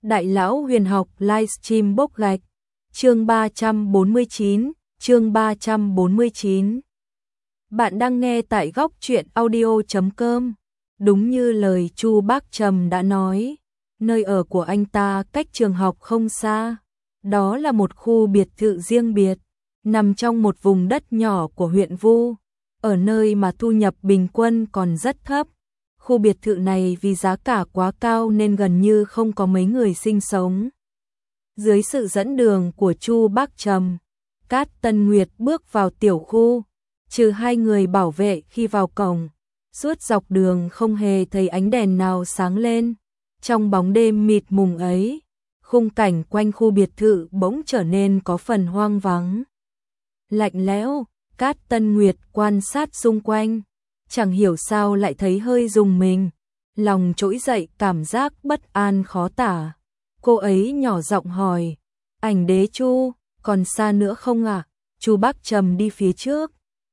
Đại lão huyền học livestream bốc gạch. Chương 349, chương 349. Bạn đang nghe tại góc truyện audio.com. Đúng như lời Chu Bác Trầm đã nói, nơi ở của anh ta cách trường học không xa. Đó là một khu biệt thự riêng biệt, nằm trong một vùng đất nhỏ của huyện Vu, ở nơi mà thu nhập bình quân còn rất thấp. Khu biệt thự này vì giá cả quá cao nên gần như không có mấy người sinh sống. Dưới sự dẫn đường của Chu Bác Trầm, Cát Tân Nguyệt bước vào tiểu khu, trừ hai người bảo vệ khi vào cổng. Suốt dọc đường không hề thấy ánh đèn nào sáng lên. Trong bóng đêm mịt mùng ấy, khung cảnh quanh khu biệt thự bỗng trở nên có phần hoang vắng. Lạnh lẽo, Cát Tân Nguyệt quan sát xung quanh, chẳng hiểu sao lại thấy hơi rùng mình, lòng trỗi dậy cảm giác bất an khó tả. Cô ấy nhỏ giọng hỏi, ảnh đế Chu, còn xa nữa không ạ? Chu Bác Trầm đi phía trước.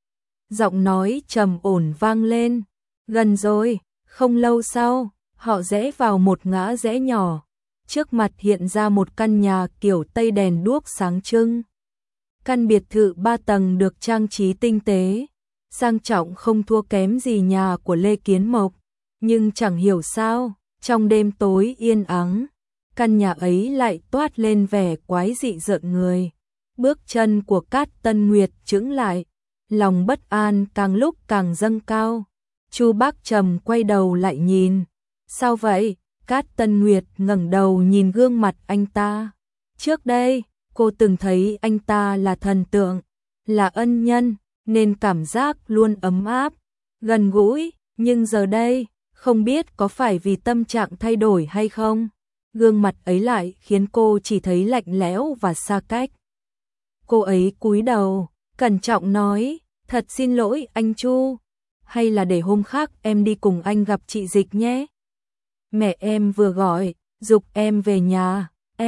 Giọng nói trầm ổn vang lên, gần rồi. Không lâu sau, họ rẽ vào một ngã rẽ nhỏ. Trước mặt hiện ra một căn nhà kiểu Tây đèn đuốc sáng trưng. Căn biệt thự 3 tầng được trang trí tinh tế, sang trọng không thua kém gì nhà của Lê Kiến Mộc. Nhưng chẳng hiểu sao, trong đêm tối yên ắng, căn nhà ấy lại toát lên vẻ quái dị rợn người. Bước chân của Cát Tân Nguyệt chững lại, lòng bất an càng lúc càng dâng cao. Chu Bác Trầm quay đầu lại nhìn. Sao vậy? Cát Tân Nguyệt ngẩng đầu nhìn gương mặt anh ta. Trước đây, cô từng thấy anh ta là thần tượng, là ân nhân, nên cảm giác luôn ấm áp, gần gũi. Nhưng giờ đây, không biết có phải vì tâm trạng thay đổi hay không, gương mặt ấy lại khiến cô chỉ thấy lạnh lẽo và xa cách. Cô ấy cúi đầu, cẩn trọng nói, thật xin lỗi anh Chu, hay là để hôm khác em đi cùng anh gặp chị Dịch nhé. Mẹ em vừa gọi, giục em về nhà,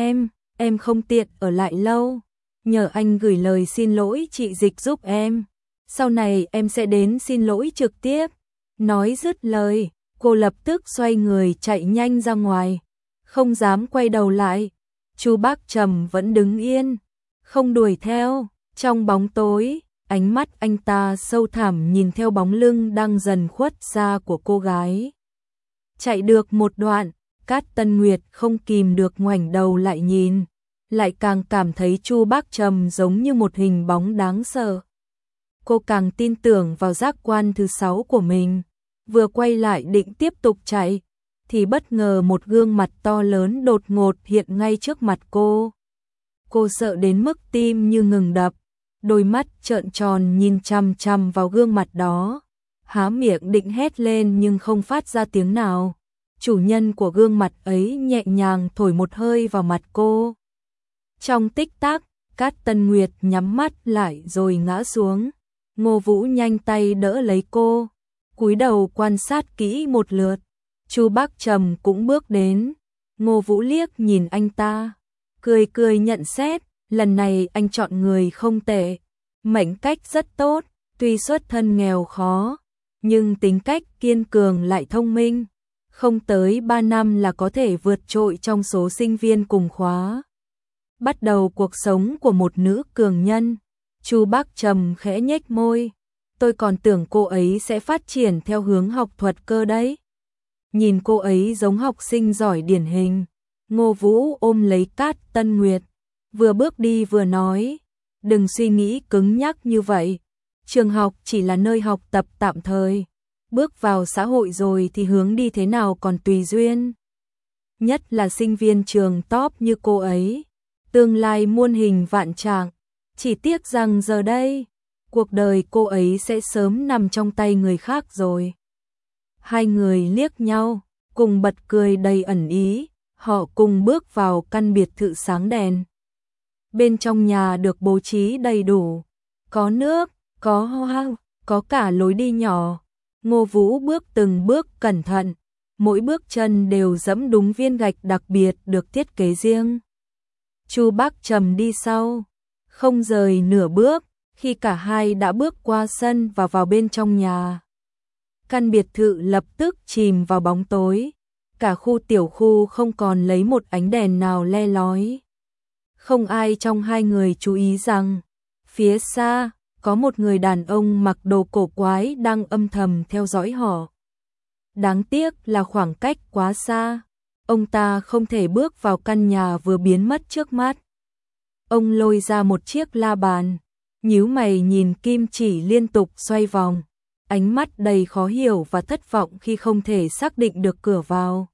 em không tiện ở lại lâu, nhờ anh gửi lời xin lỗi chị Dịch giúp em, sau này em sẽ đến xin lỗi trực tiếp. Nói dứt lời, cô lập tức xoay người chạy nhanh ra ngoài, không dám quay đầu lại. Chu Bác Trầm vẫn đứng yên, không đuổi theo. Trong bóng tối, ánh mắt anh ta sâu thẳm nhìn theo bóng lưng đang dần khuất xa của cô gái. Chạy được một đoạn, Cát Tân Nguyệt không kìm được ngoảnh đầu lại nhìn, lại càng cảm thấy Chu Bác Trầm giống như một hình bóng đáng sợ. Cô càng tin tưởng vào giác quan thứ 6 của mình, vừa quay lại định tiếp tục chạy, thì bất ngờ một gương mặt to lớn đột ngột hiện ngay trước mặt cô. Cô sợ đến mức tim như ngừng đập, đôi mắt trợn tròn nhìn chằm chằm vào gương mặt đó, há miệng định hét lên nhưng không phát ra tiếng nào. Chủ nhân của gương mặt ấy nhẹ nhàng thổi một hơi vào mặt cô. Trong tích tắc, Cát Tân Nguyệt nhắm mắt lại rồi ngã xuống. Ngô Vũ nhanh tay đỡ lấy cô, cúi đầu quan sát kỹ một lượt. Chu Bác Trầm cũng bước đến. Ngô Vũ liếc nhìn anh ta, cười cười nhận xét, lần này anh chọn người không tệ, mệnh cách rất tốt, tuy xuất thân nghèo khó, nhưng tính cách kiên cường lại thông minh, không tới 3 năm là có thể vượt trội trong số sinh viên cùng khóa. Bắt đầu cuộc sống của một nữ cường nhân. Chu Bác Trầm khẽ nhếch môi, tôi còn tưởng cô ấy sẽ phát triển theo hướng học thuật cơ đấy. Nhìn cô ấy giống học sinh giỏi điển hình. Ngô Vũ ôm lấy Cát Tân Nguyệt, vừa bước đi vừa nói, đừng suy nghĩ cứng nhắc như vậy. Trường học chỉ là nơi học tập tạm thời, bước vào xã hội rồi thì hướng đi thế nào còn tùy duyên. Nhất là sinh viên trường top như cô ấy, tương lai muôn hình vạn trạng. Chỉ tiếc rằng giờ đây, cuộc đời cô ấy sẽ sớm nằm trong tay người khác rồi. Hai người liếc nhau, cùng bật cười đầy ẩn ý, họ cùng bước vào căn biệt thự sáng đèn. Bên trong nhà được bố trí đầy đủ, có nước, có hoa, có cả lối đi nhỏ. Ngô Vũ bước từng bước cẩn thận, mỗi bước chân đều dẫm đúng viên gạch đặc biệt được thiết kế riêng. Chu Bác Trầm đi sau, không rời nửa bước, khi cả hai đã bước qua sân và vào bên trong nhà. Căn biệt thự lập tức chìm vào bóng tối. cả khu tiểu khu không còn lấy một ánh đèn nào le lói. Không ai trong hai người chú ý rằng, phía xa, có một người đàn ông mặc đồ cổ quái đang âm thầm theo dõi họ. Đáng tiếc là khoảng cách quá xa, ông ta không thể bước vào căn nhà vừa biến mất trước mắt. Ông lôi ra một chiếc la bàn, nhíu mày nhìn kim chỉ liên tục xoay vòng, ánh mắt đầy khó hiểu và thất vọng khi không thể xác định được cửa vào.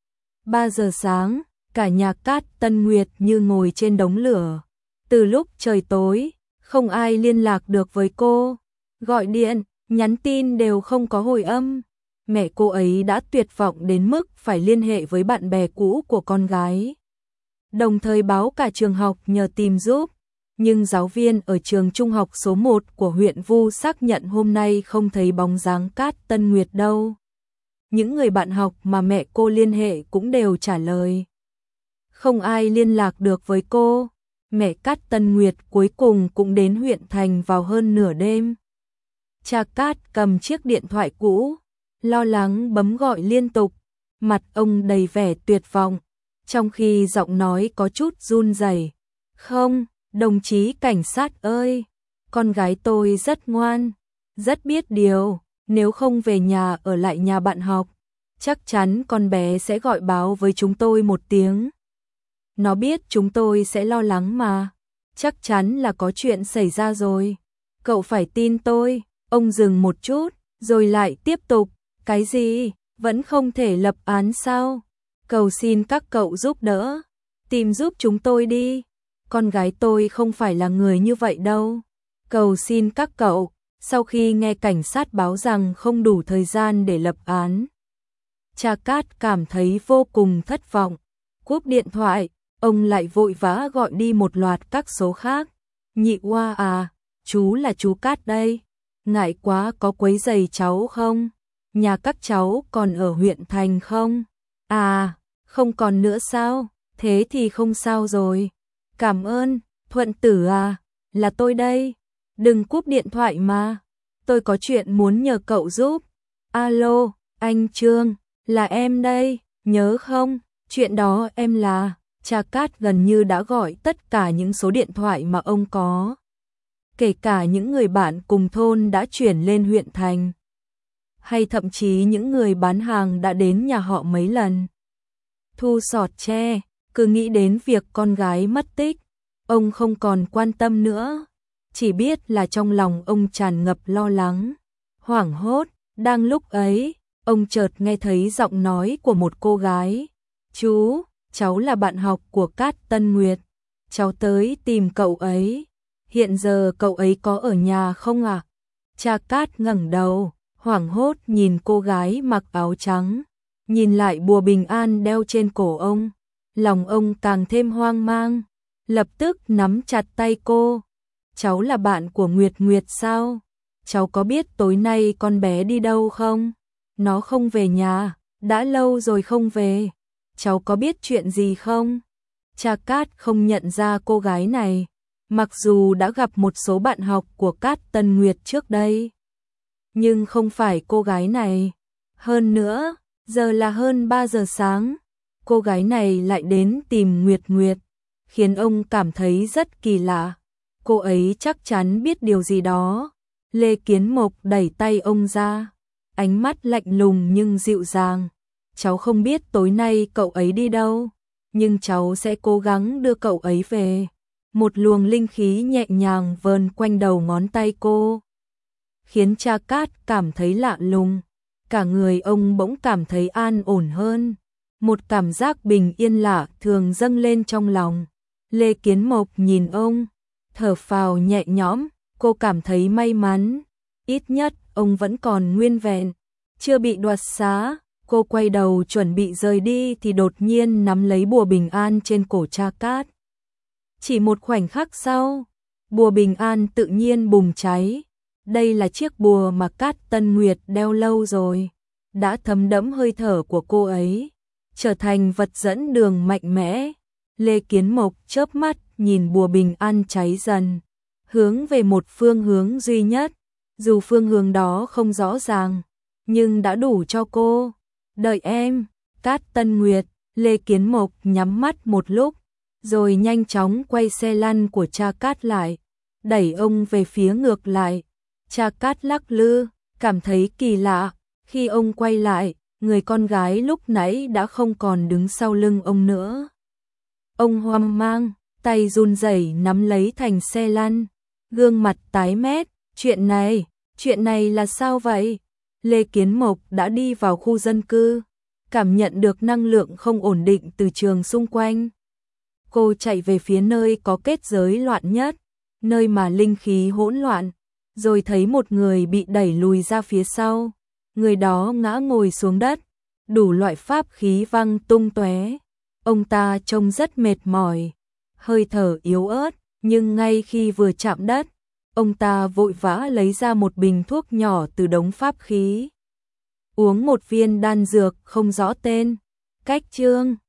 3 giờ sáng, cả nhà Cát Tân Nguyệt như ngồi trên đống lửa. Từ lúc trời tối, không ai liên lạc được với cô. Gọi điện, nhắn tin đều không có hồi âm. Mẹ cô ấy đã tuyệt vọng đến mức phải liên hệ với bạn bè cũ của con gái. Đồng thời báo cả trường học nhờ tìm giúp. Nhưng giáo viên ở trường trung học số 1 của huyện Vu xác nhận hôm nay không thấy bóng dáng Cát Tân Nguyệt đâu. Những người bạn học mà mẹ cô liên hệ cũng đều trả lời. Không ai liên lạc được với cô. Mẹ Cát Tân Nguyệt cuối cùng cũng đến huyện thành vào hơn nửa đêm. Cha Cát cầm chiếc điện thoại cũ, lo lắng bấm gọi liên tục, mặt ông đầy vẻ tuyệt vọng, trong khi giọng nói có chút run rẩy. Không, đồng chí cảnh sát ơi, con gái tôi rất ngoan, rất biết điều, nếu không về nhà ở lại nhà bạn học, chắc chắn con bé sẽ gọi báo với chúng tôi một tiếng. Nó biết chúng tôi sẽ lo lắng mà, chắc chắn là có chuyện xảy ra rồi. Cậu phải tin tôi. Ông dừng một chút, rồi lại tiếp tục. Cái gì? Vẫn không thể lập án sao? Cầu xin các cậu giúp đỡ. Tìm giúp chúng tôi đi. Con gái tôi không phải là người như vậy đâu. Cầu xin các cậu. Sau khi nghe cảnh sát báo rằng không đủ thời gian để lập án, cha Cát cảm thấy vô cùng thất vọng. Cúp điện thoại, ông lại vội vã gọi đi một loạt các số khác. Nhị Oa à, chú là chú Cát đây. Ngại quá, có quấy rầy cháu không? Nhà các cháu còn ở huyện thành không? À, không còn nữa sao? Thế thì không sao rồi. Cảm ơn, Thuận Tử à, là tôi đây. Đừng cúp điện thoại mà. Tôi có chuyện muốn nhờ cậu giúp. Alo, anh Trương, là em đây, nhớ không? Chuyện đó em là... Cha Cát gần như đã gọi tất cả những số điện thoại mà ông có. Kể cả những người bạn cùng thôn đã chuyển lên huyện thành. Hay thậm chí những người bán hàng đã đến nhà họ mấy lần. Thu sọt tre, cứ nghĩ đến việc con gái mất tích, ông không còn quan tâm nữa. Chỉ biết là trong lòng ông tràn ngập lo lắng, hoảng hốt. Đang lúc ấy, ông chợt nghe thấy giọng nói của một cô gái. Chú, cháu là bạn học của Cát Tân Nguyệt. Cháu tới tìm cậu ấy. Hiện giờ cậu ấy có ở nhà không ạ? Cha Cát ngẩng đầu, hoảng hốt nhìn cô gái mặc áo trắng, nhìn lại bùa bình an đeo trên cổ ông, lòng ông càng thêm hoang mang, lập tức nắm chặt tay cô. Cháu là bạn của Nguyệt Nguyệt sao? Cháu có biết tối nay con bé đi đâu không? Nó không về nhà, đã lâu rồi không về. Cháu có biết chuyện gì không? Cha Cát không nhận ra cô gái này, mặc dù đã gặp một số bạn học của Cát Tân Nguyệt trước đây. Nhưng không phải cô gái này. Hơn nữa, giờ là hơn 3 giờ sáng. Cô gái này lại đến tìm Nguyệt Nguyệt, khiến ông cảm thấy rất kỳ lạ. Cô ấy chắc chắn biết điều gì đó. Lê Kiến Mộc đẩy tay ông ra, ánh mắt lạnh lùng nhưng dịu dàng. Cháu không biết tối nay cậu ấy đi đâu, nhưng cháu sẽ cố gắng đưa cậu ấy về. Một luồng linh khí nhẹ nhàng vờn quanh đầu ngón tay cô, khiến cha Cát cảm thấy lạ lùng. Cả người ông bỗng cảm thấy an ổn hơn. Một cảm giác bình yên lạ thường dâng lên trong lòng. Lê Kiến Mộc nhìn ông, thở phào nhẹ nhõm. Cô cảm thấy may mắn, ít nhất ông vẫn còn nguyên vẹn, chưa bị đoạt xá. Cô quay đầu chuẩn bị rời đi thì đột nhiên nắm lấy bùa bình an trên cổ cha Cát. Chỉ một khoảnh khắc sau, bùa bình an tự nhiên bùng cháy. Đây là chiếc bùa mà Cát Tân Nguyệt đeo lâu rồi, đã thấm đẫm hơi thở của cô ấy, trở thành vật dẫn đường mạnh mẽ. Lê Kiến Mộc chớp mắt nhìn bùa bình an cháy dần, hướng về một phương hướng duy nhất, dù phương hướng đó không rõ ràng, nhưng đã đủ cho cô. Đợi em, Cát Tân Nguyệt. Lê Kiến Mộc nhắm mắt một lúc, rồi nhanh chóng quay xe lăn của Cha Cát lại, đẩy ông về phía ngược lại. Cha Cát lắc lư, cảm thấy kỳ lạ, khi ông quay lại, người con gái lúc nãy đã không còn đứng sau lưng ông nữa. Ông hoang mang, tay run rẩy nắm lấy thành xe lăn, gương mặt tái mét, chuyện này là sao vậy? Lê Kiến Mộc đã đi vào khu dân cư, cảm nhận được năng lượng không ổn định từ trường xung quanh. Cô chạy về phía nơi có kết giới loạn nhất, nơi mà linh khí hỗn loạn, rồi thấy một người bị đẩy lùi ra phía sau. Người đó ngã ngồi xuống đất, đủ loại pháp khí văng tung tóe. Ông ta trông rất mệt mỏi, hơi thở yếu ớt, nhưng ngay khi vừa chạm đất, ông ta vội vã lấy ra một bình thuốc nhỏ từ đống pháp khí. Uống một viên đan dược không rõ tên. Cách chương